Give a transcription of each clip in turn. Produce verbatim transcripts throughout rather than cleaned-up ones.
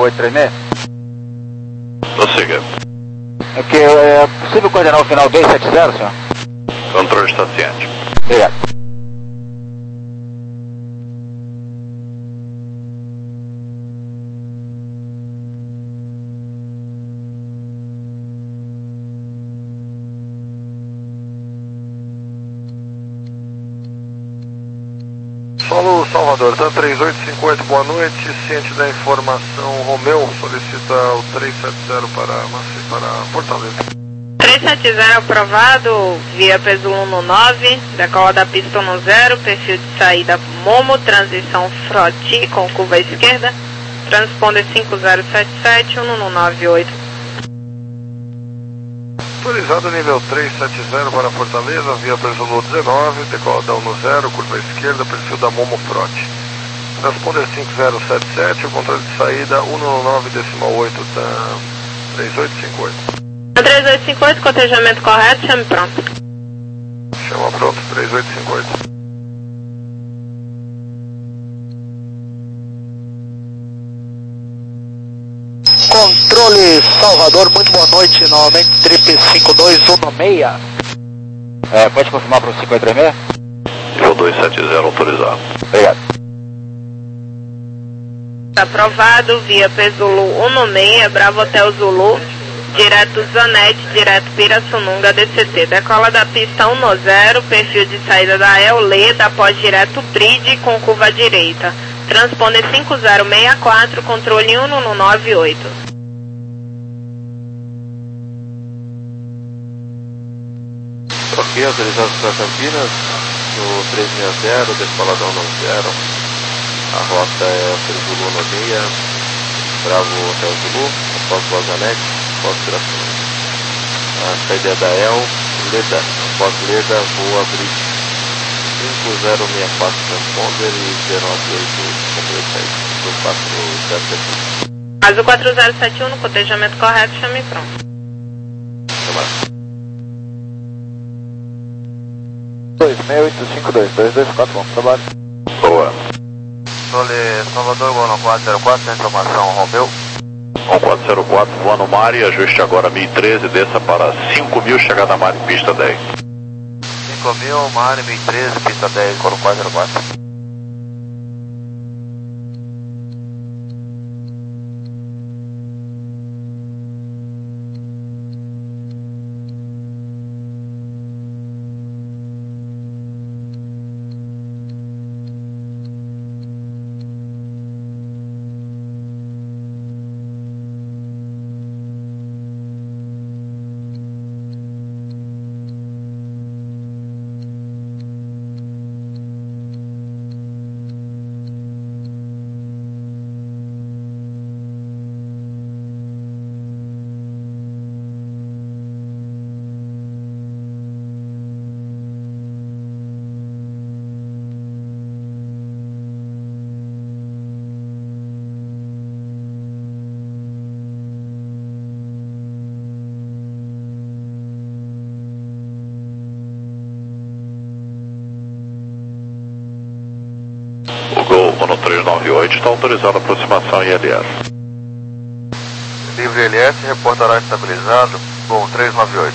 oito três seis? Prossiga. Ok, é possível coordenar o final dois sete zero, senhor? Controle está ciente. Obrigado. Solo Salvador, tá três oito cinco oito, boa noite, ciente da informação, Romeu solicita o três sete zero para, para Fortaleza. três sete zero aprovado, via peso um no nove, decola da pista no zero, perfil de saída Momo, transição Froti com curva à esquerda, transponder cinco zero sete sete, um no nove oito. Autorizado nível três sete zero para Fortaleza, via Presulo dezenove, decola da um no zero, curva à esquerda, perfil da Momo Froti. Transponder cinco zero sete sete, o controle de saída um no nove decimal oito da três oito cinco oito. três oito cinco oito, cotejamento correto, chame pronto. Chama pronto, três oito cinco oito. Controle Salvador, muito boa noite, novamente, trip cinco dois um seis. É, pode confirmar para o cinco oito três seis? Nível dois sete zero autorizado. Obrigado. Aprovado, via Pesulo um no seis, Bravo Hotel Zulu, direto Zanete, direto Pirassununga, D C T. Decola da pista um no zero, perfil de saída da Euleda, após direto Bride com curva à direita. Transponder cinco zero seis quatro, controle um no nove oito. Ok, autorizado para Campinas, no três seis zero, decoladão no zero. A rota é Zulu no seis, Bravo Hotel Zulu, após Vazanete, após Pirassununga. A saída é da El, Leda, após Leda, Rua Bride. cinco zero seis quatro transponder e zero nove oito do quatro zero sete um. Azul quatro zero sete um, no cotejamento correto, chame pronto. Chamado. dois seis oito cinco dois, dois dois quatro um, trabalho. Boa. Controle Salvador, Bono quatro zero quatro, informação, Romeu. um quatro zero quatro, voa no mar e ajuste agora mil e treze, desça para cinco mil, chegada mar em pista dez. cinco mil, Mari, mil e treze, pista dez, Coro quatro zero quatro. O Gol um três nove oito está autorizado a aproximação I L S. Livre L S, reportará estabilizado, Gol três nove oito.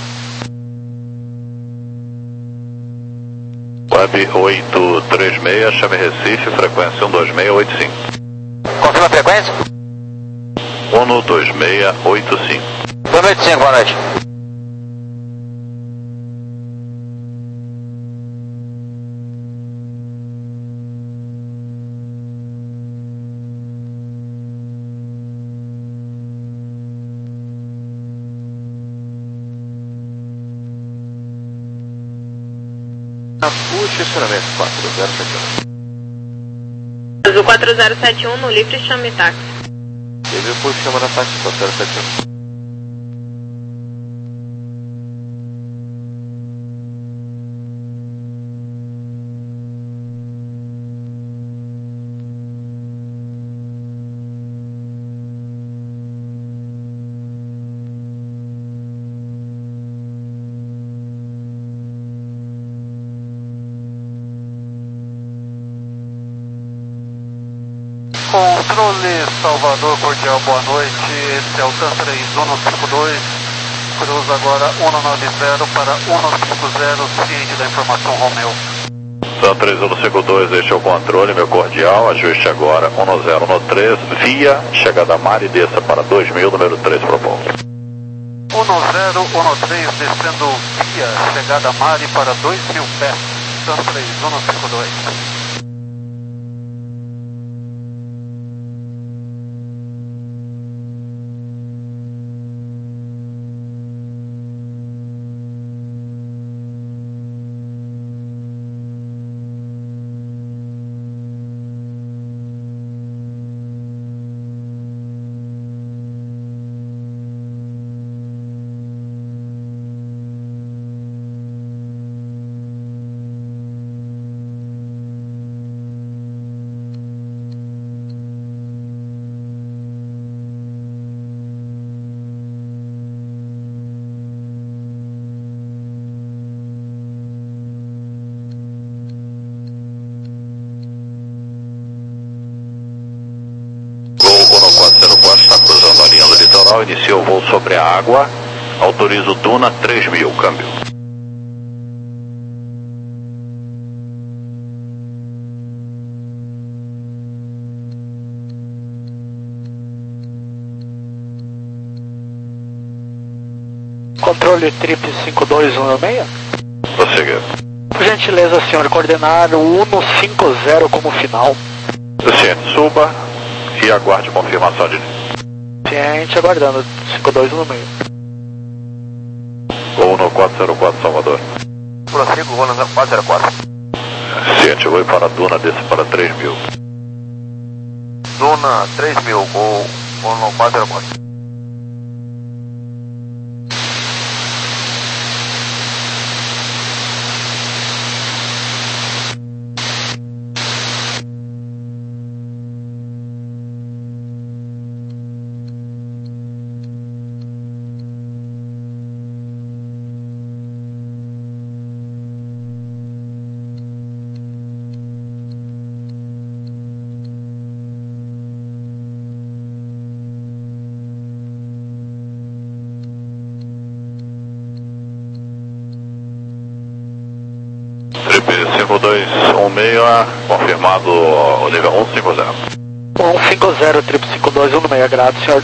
Web oito três seis, chame Recife, frequência um dois seis oito cinco. Confirma a frequência? um dois seis oito cinco. Boa noite, sim, boa noite. Puxa, estacionamento quatro zero sete um. Azul quatro zero sete um, no livre, chame táxi. Teve o puxa chama na táxi quatro zero sete um. Controle Salvador, cordial, boa noite. Esse é o TAM três um cinco dois. Cruza agora um nove zero para um cinco zero, ciente da informação Romeu. TAM três um cinco dois, este é o controle, meu cordial. Ajuste agora um zero um três, via chegada a mar e desça para dois mil, número três proposto. um zero um três, descendo via chegada a mar e para dois mil pés. TAM três um cinco dois. quatro zero quatro está cruzando a linha do litoral, iniciou o voo sobre a água, autorizo Duna três mil, câmbio. Controle Trip cinco dois um seis. Prosseguir. Por gentileza, senhor, coordenar o um cinco zero como final. Ciente, suba e aguarde confirmação de Ciente, aguardando, cinco dois um seis. Voo no quatro zero quatro, Salvador. Prossigo, voo no quatro zero quatro. Ciente, vou para Duna, desça para três mil. Duna três mil, voo, voo no quatro zero quatro. cinco dois um seis, confirmado o nível um cinco zero. um cinco zero, Trip cinco dois um seis, grato, senhor.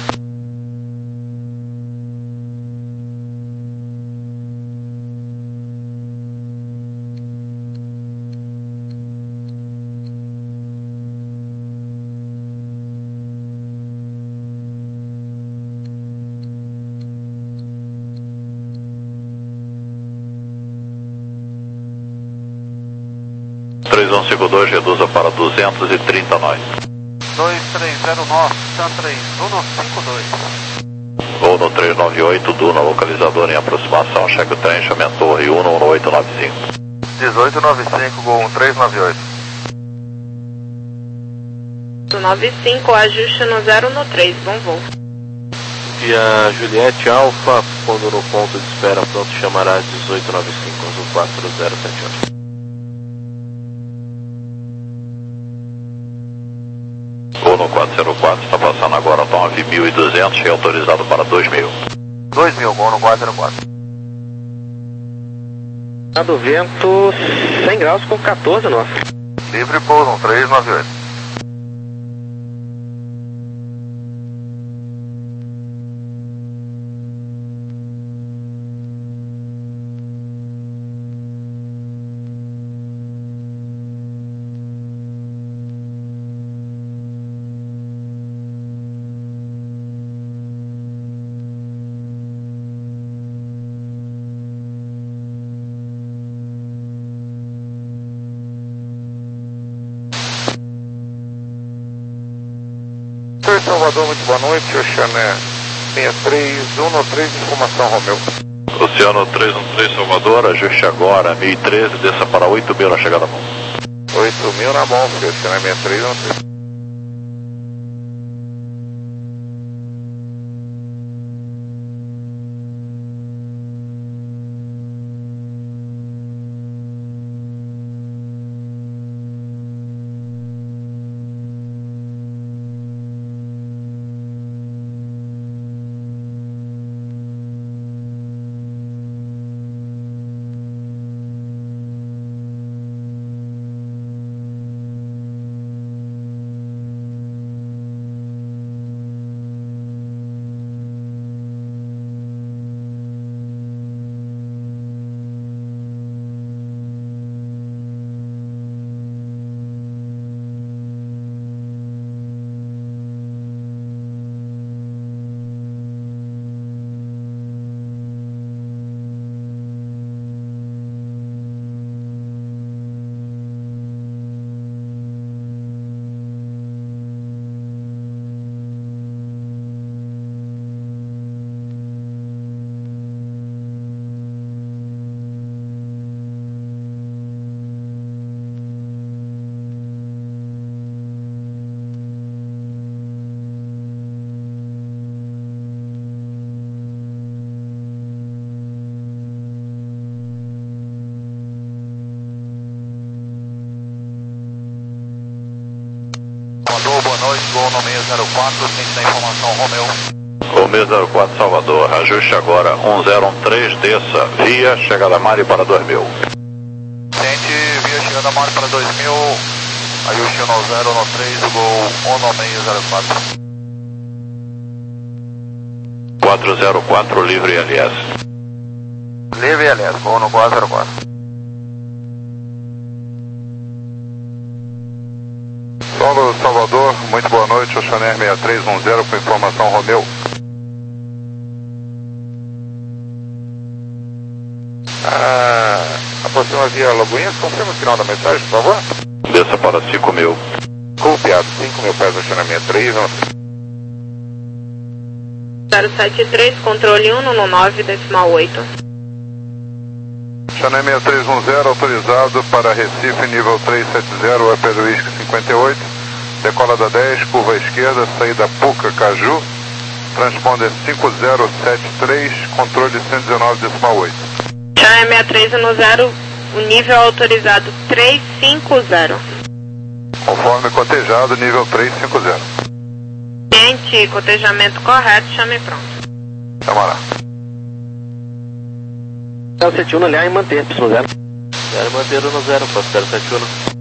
três um cinco dois, reduza para duzentos e trinta nós. dois três zero nove, TAM três um cinco dois. Voo no três nove oito, Duna, localizador em aproximação, cheque o trem, chamento Torre um um oito nove cinco. dezoito nove cinco, Gol três nove oito. nove cinco, ajuste no zero no três, bom voo. Via Juliette Alfa, quando no ponto de espera pronto chamará dezoito nove cinco, azul quatro zero sete oito. Voo no quatro zero quatro, está passando agora nove mil e duzentos e autorizado para dois mil. dois mil, Gol no quatro zero quatro. Do vento cem graus com quatorze, nossa. Livre pouso, três nove oito. Salvador, muito boa noite, Oceané seis três um três, informação Romeu. Oceano três um três, Salvador, ajuste agora, mil e treze, desça para oito mil na chegada mão. oito mil na mão, filho, Oceané seis três um três. noite, Gol no seis zero quatro, ciente da informação, Romeu. O seis zero quatro Salvador, ajuste agora um zero um três, desça, via, chegada Mari para dois mil. Ciente, via chegada Mari para dois mil, ajuste um zero um três, Gol no seis zero quatro. quatro zero quatro, livre L S. Livre L S, Gol no quatro zero quatro. Solo Salvador, muito boa noite, Oceaner seis três um zero com informação Romeu. Ah, aproxima via Lagoinhas, confirma o final da mensagem, por favor. Desça para cinco mil. Copiado, cinco mil pés, Oceaner seis três. zero sete três, controle um no nove, decimal oito. Oceaner seis três um zero, autorizado para Recife, nível três sete zero, é Pedro Whisky cinquenta e oito. Decola da dez, curva à esquerda, saída Puca, Caju, transponder cinco zero sete três, controle cento e dezenove decimal oito. Channel seis três um zero, o nível autorizado três cinco zero. Conforme cotejado, nível três cinco zero. Ciente, cotejamento correto, chame pronto. Chama lá. zero sete um, aliás, manter, Y zero. zero manter no zero, posso zero sete um.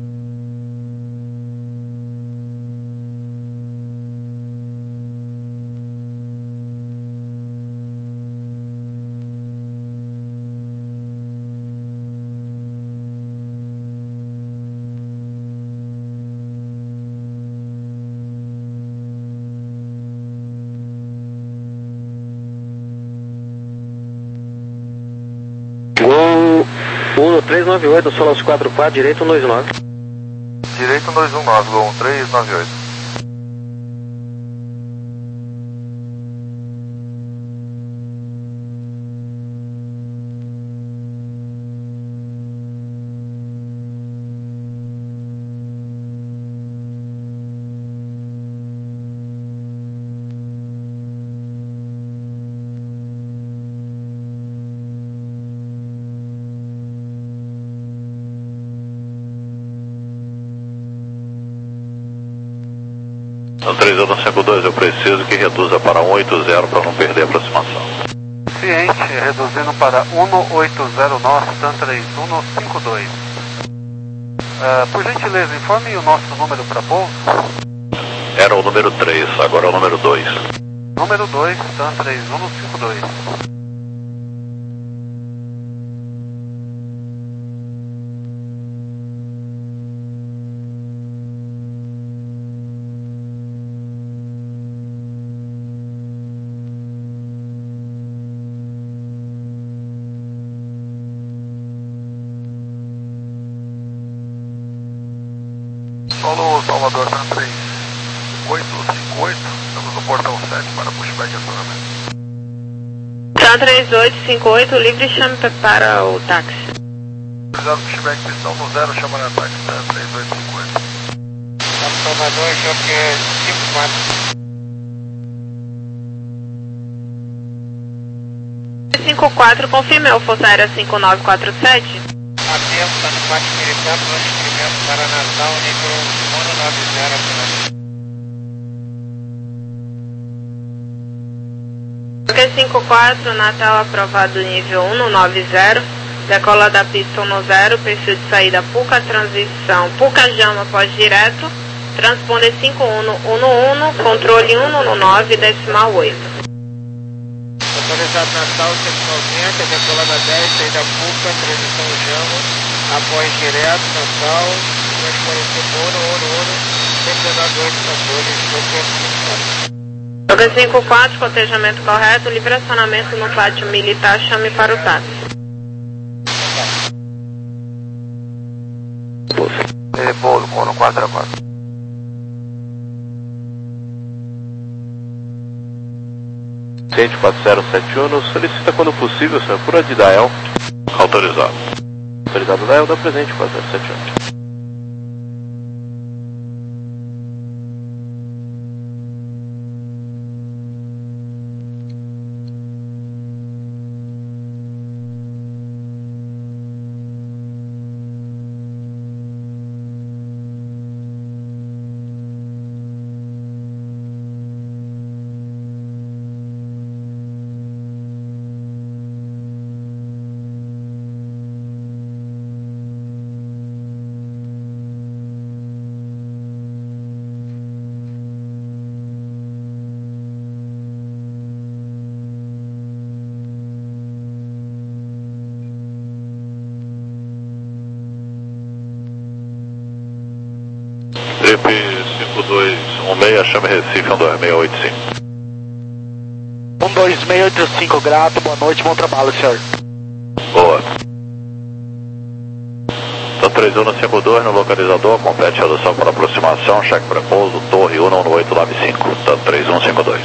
Gol um três nove oito, Solos quatro quatro, direito um dois nove. Direito um dois um nove, Gol um três nove oito. No três zero cinco dois, eu preciso que reduza para um oito zero para não perder a aproximação. Ciente, reduzindo para um oito zero nosso, TAN três um cinco dois. Uh, por gentileza, informe o nosso número para pouso. Era o número três, agora é o número dois. Número dois, TAN três um cinco dois. Solo Salvador TAN três oito cinco oito, estamos no portão sete para pushback e acionamento. TAN três oito cinco oito, livre, chame para o táxi. Cuidado, pushback, pistão no zero, chama na táxi, TAN três oito cinco oito. Salvador, choque cinco quatro. cinco quatro, confirme a Força Aérea cinco nove quatro sete. Atento, está no bate militar, plano de experimento para Natal, nível um nove zero, apenas. Ok cinco quatro, Natal aprovado nível um nove zero. Decola da pista um zero, perfil de saída Puca, transição Puca Jama pós-direto. Transponder cinco um um um, controle um nove, decimal oito. Autorizado Natal, cento e noventa, decolada dez, saída Puca, transição Jama, após direto, Natal, transponder cinco um um, cento e dezenove oito, controle, Ok cinco quatro, cotejamento correto, livre acionamento no pátio militar, chame para o táxi. Repouso, Mono quatro zero quatro. Ciente quatro zero sete um, solicita quando possível, senhor, por de Dael. Autorizado. Autorizado Dael, dá presente quatro zero sete um. Chip cinco dois um seis, chame Recife um dois seis oito cinco. um dois seis oito cinco, grato, boa noite, bom trabalho, senhor. Boa. Então três um no cinco dois no localizador, complete redução para aproximação, cheque prepouso, torre um no oito nove cinco. Então três um cinco dois.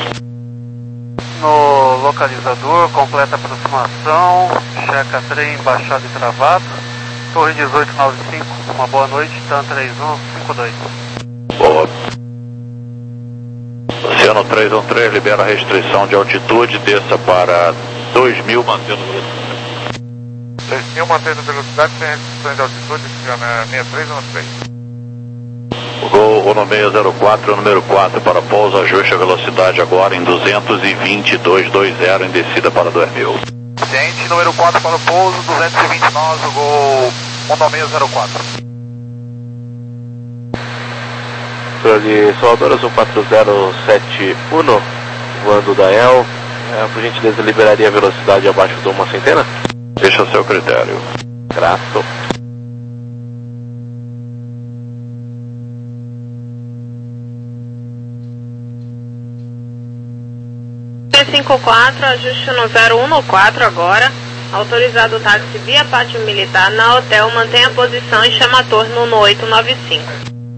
No localizador, completa aproximação, checa trem baixado e travado, torre dezoito nove cinco, uma boa noite, TAM três um cinco dois. Boa. Oceano três um três, libera a restrição de altitude, desça para dois mil, mantendo velocidade. dois mil mantendo velocidade, sem restrições de altitude, seis três um três. Gol no seis zero quatro, número quatro para pouso, ajuste a velocidade agora em duzentos e vinte, duzentos e vinte em descida para dois mil. Gente, número quatro para o pouso, duzentos e vinte nós, o gol um seis zero quatro. Senhor de Salvador, azul quatro zero sete um, voando da E L, é, por gentileza liberaria a velocidade abaixo de uma centena? Deixa o seu critério. Grato. cinco quatro, ajuste no zero um no quatro agora. Autorizado o táxi via pátio militar na hotel, mantenha a posição e chama a torre no oito nove cinco.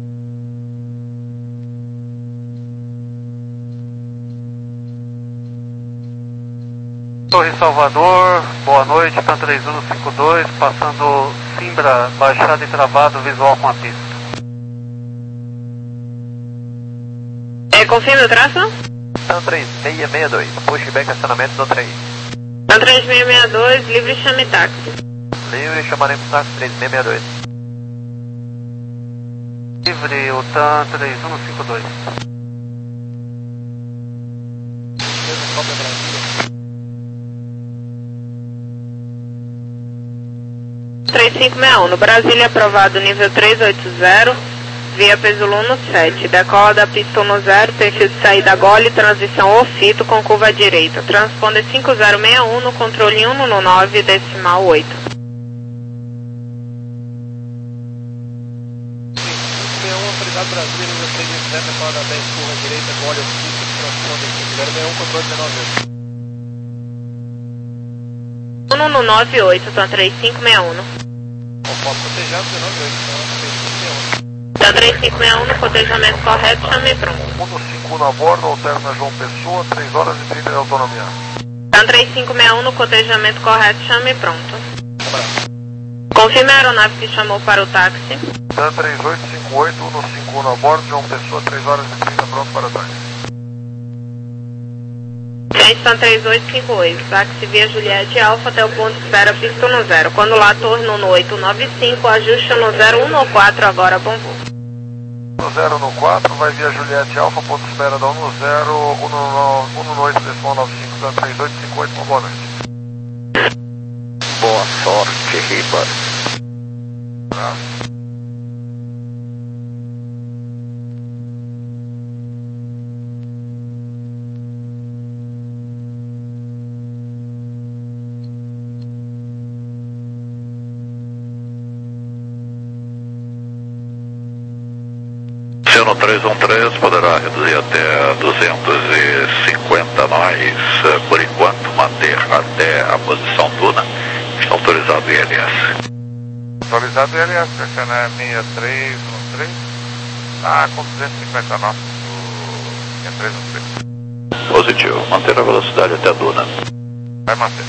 Torre Salvador, boa noite, TAM três um cinco dois, passando Simbra, baixado e travado, visual com a pista. É, confirme o traço? TAM três seis seis dois, pushback acionamento do três. TAM três seis seis dois, livre chame táxi. Livre, chamaremos táxi três seis seis dois. Livre, o TAM três um cinco dois. três cinco seis um, no Brasília aprovado nível três oito zero, via peso Luno sete, decola da pista um zero, perfil de saída gole, transição ofito com curva à direita, transponder cinco zero seis um no controle um no nove, decimal oito. cinco seis um, autorizado Brasília, nível três oito zero, decola da dez, curva à direita, gole ofito, transponder cinco zero seis um, controle dezenove. um no nove oito, TAM três cinco seis um. Foto cotejado dezenove oito, três cinco seis um. TAM três cinco seis um no cotejamento correto, chame pronto. um no cinco um a bordo, alterna João Pessoa, três horas e trinta de autonomia. TAM três cinco seis um no cotejamento correto, chame pronto. Confirme a aeronave que chamou para o táxi. TAM três oito cinco oito, um no cinco um a bordo, João Pessoa, três horas e trinta, pronto para o táxi. Gente, TAM três oito cinco oito, táxi via Juliette Alfa até o ponto de espera, pista no zero. Quando lá, torre no oito nove cinco, ajuste no zero um no quatro, agora bom voo. No zero no quatro, vai via Juliette Alfa, ponto de espera da um no zero, um no oito, decimal nove cinco, TAM três oito cinco oito, uma boa noite. Boa sorte, Riba. Tá. Oceano três um três poderá reduzir até duzentos e cinquenta nós, por enquanto, manter até a posição Tuna. Está autorizado o I L S. Autorizado o I L S, descendo é seis três um três, tá com duzentos e cinquenta nós, o seis três um três. Positivo, manter a velocidade até a Duna. Vai manter.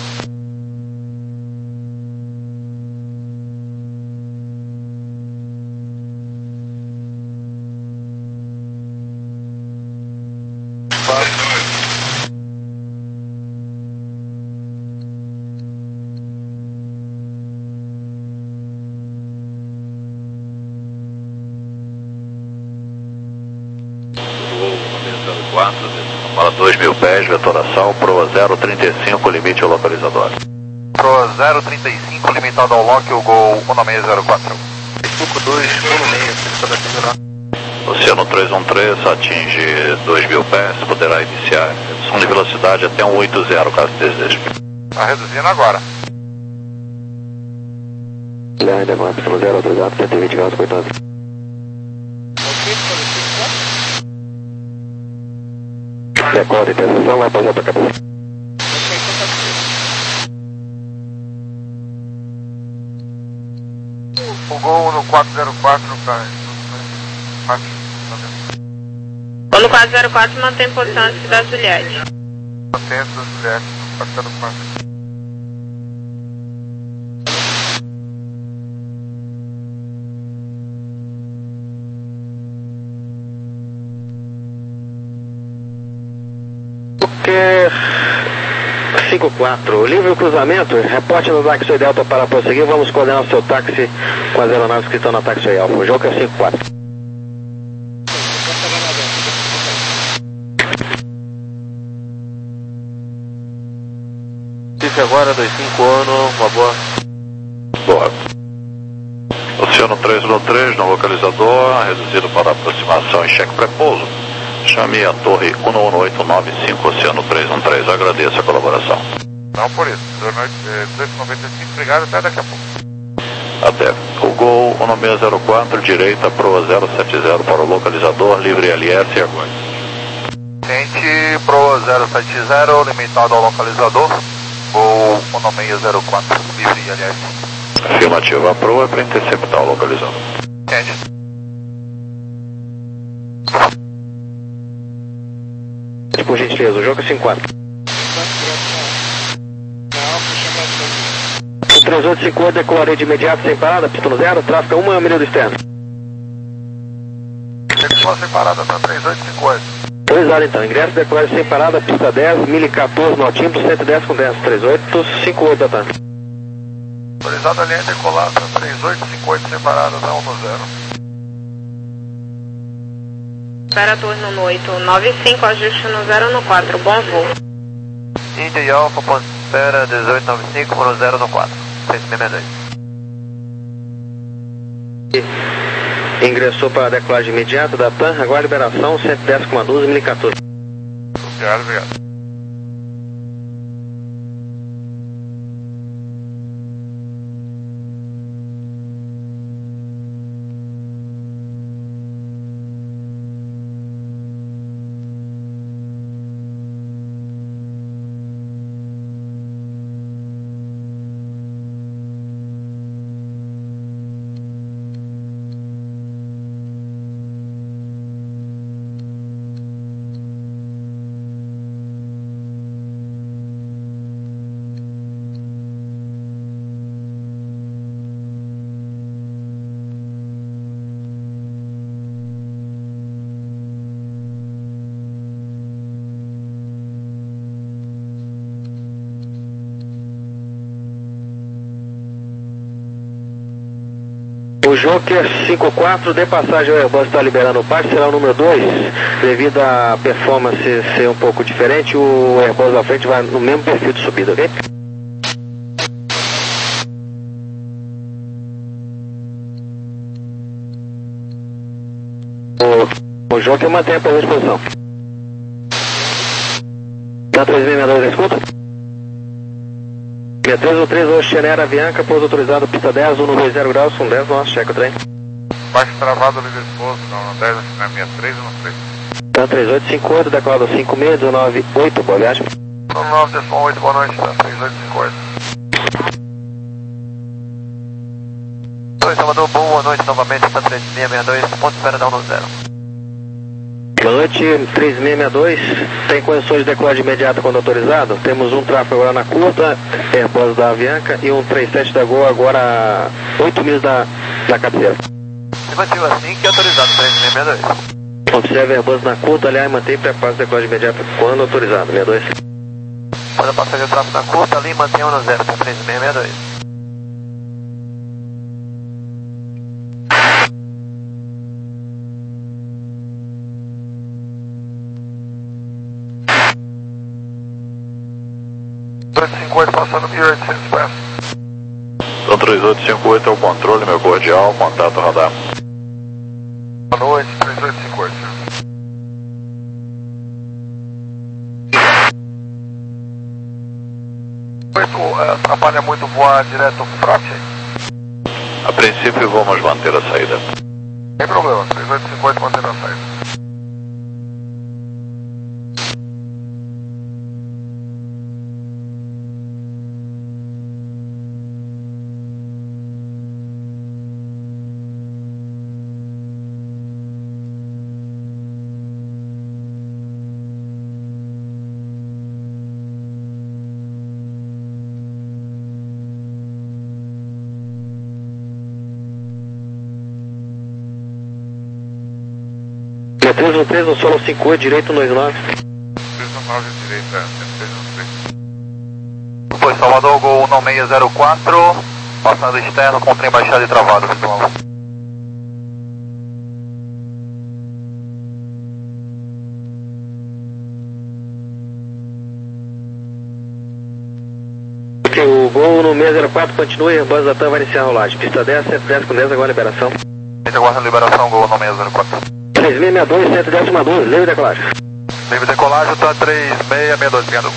Para dois mil pés, vetoração, Proa zero trinta e cinco, limite ao localizador. Proa zero trinta e cinco, limitado ao lock, o gol um seis zero quatro. cinco dois um seis, Oceano três um três, atinge dois mil pés, poderá iniciar redução de velocidade até um oito zero, caso deseje. Está reduzindo agora. Leandro, zero, autorizado, cento e vinte graus, coitado. Ok, Recorda a interseção, vai para outra cabeça. O Gol no quatro zero quatro, cara. Gol no quatro zero quatro mantém posição antes da Juliette. Mantém antes da Juliette, quatro zero quatro. cinco quatro, livre o cruzamento, reporte no táxi Delta para prosseguir, vamos coordenar o seu táxi com as aeronaves que estão na táxi Alfa. O jogo é cinco quatro. Fique agora, dois cinco ano, uma boa. Boa. Oceano três um três no localizador, reduzido para aproximação e cheque pré-pouso. Chame a torre um um oito nove cinco, Oceano três um três. Agradeço a colaboração. Não por isso. duzentos e noventa e cinco, obrigado. Até daqui a pouco. Até. O Gol um seis zero quatro, direita, proa zero sete zero para o localizador, livre L S e aguarde. Tente, proa zero sete zero, limitado ao localizador. Gol um seis zero quatro, livre L S. Afirmativa, a proa é para interceptar o localizador. Tente. Por gentileza, o jogo é cinco quatro. O três oito cinco oito decolarei de imediato sem parada, pista no zero, tráfego uma milha do externo. Ele sem parada, tá? três oito cinco oito. Autorizado então, ingresso decolarei sem parada, pista dez, mil e quatorze no altímetro, cento e dez com dez, três oito cinco oito, tá? Autorizado a linha decolada, três oito cinco oito sem parada, tá? um no zero. Para turno no oito nove cinco, ajuste no zero no quatro, bom voo. Índia e Alfa, ponto de espera, dezoito nove cinco, no zero no quatro, seis seis dois. Ingressou para a decolagem imediata da T A M, agora liberação, cento e dez com doze, mil e quatorze. Obrigado, obrigado. O Joker cinco quatro, de passagem, o Airbus está liberando o parte, será o número dois, devido à performance ser um pouco diferente, o Airbus da frente vai no mesmo perfil de subida, ok? O, o Joker mantém a presente posição. Tá três seis dois, escuta? três um três, Oceanera Avianca, pouso autorizado, pista dez, um dois zero graus, com dez, nossa, checa o trem. Baixo travado, livre esposo, não, dez, na minha três, um três. Tá três oito cinco oito, decolado cinco seis um nove oito, boa viagem. um nove oito, boa noite, tá, três oito cinco oito. Oi, Salvador, boa noite novamente, está três seis seis dois, ponto de espera da um no zero. Boa noite, três seis seis dois, tem condições de decolagem imediata quando autorizado? Temos um tráfego agora na curta, Airbus da Avianca, e um três sete da Gol agora a oito milhas da, da cabeceira. Afirmativo assim que é autorizado, três seis seis dois. Observe Airbus na curta, aliás, mantém preparo de decolagem imediata quando autorizado, sessenta e dois. Pode passar o tráfego na curta ali, mantém um no zero, tá três seis seis dois. dois cinco oito passando mil e oitocentos pés. Então três oito cinco oito é o controle, meu cordial, contato radar. Boa noite, três oito cinco oito. oito, atrapalha muito voar direto frote? A princípio vamos manter a saída. Sem problema, três oito cinco oito mantendo a saída. três um três, no solo cinco oito, direito um dois nove. três um nove, direita, três um três. Foi Salvador, Gol um seis zero quatro, passando externo com o trem baixado e travado, visual. O Gol no seis zero quatro continue, Airbus da TAM vai iniciar a rolagem. Pista dez, cento e dez com dez, agora liberação. A gente aguarda a liberação, Gol no seis zero quatro. três seis seis dois, cento e dez, doze, livre decolagem. Livre decolagem, tá três seis seis dois, obrigado.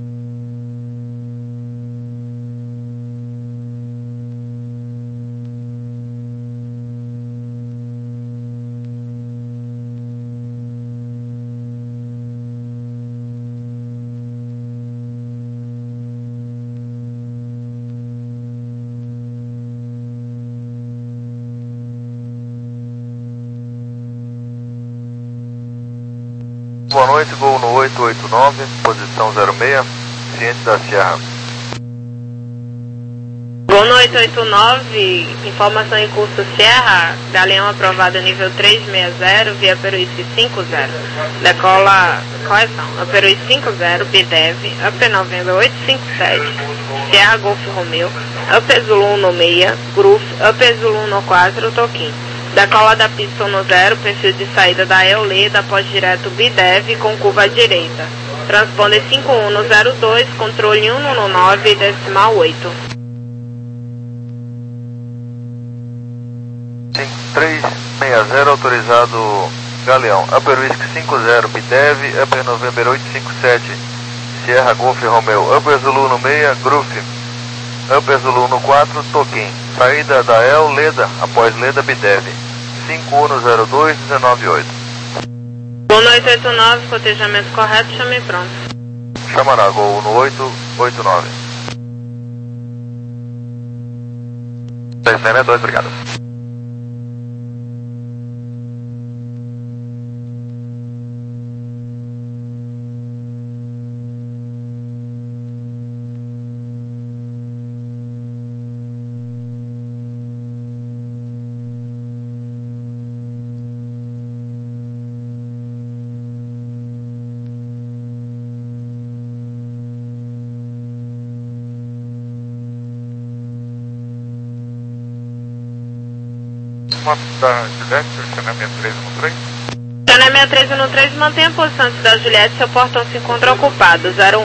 Boa noite, Gol no oito oito nove, posição zero seis, ciente da Sierra. Gol no oito oito nove, informação em curso Sierra, Galeão aprovado nível três seis zero, via Peruísque cinco zero. Decola, correção, Peruísque cinco zero, B D E V, Up November oito cinco sete, Sierra Golf Romeo, Up Zulu um seis, Groove, Up Zulu um quatro, Toquim. Decola da pista um zero, perfil de saída da Eoleda, após direto B D E V com curva à direita. Transponder cinco um zero dois, controle um um nove, decimal oito. três seis zero, autorizado Galeão. Upper Whisky cinco zero, B D E V, Upper November oito cinco sete, Sierra Golf Romeo, Upper Zulu um seis, Groove, Upper Zulu um quatro, Toquim. Saída da El, Leda, após Leda, B D E V, cinco um zero dois, dezenove oito. Gol no oito oito nove, cotejamento correto, chame pronto. Chamará, Gol no oito oito nove. três seis dois, obrigado. Moto da Juliette, Xanamia três um três. Xanamia três um três, mantém a posição de Cidade Juliette, seu portão se encontra ocupado, zero um.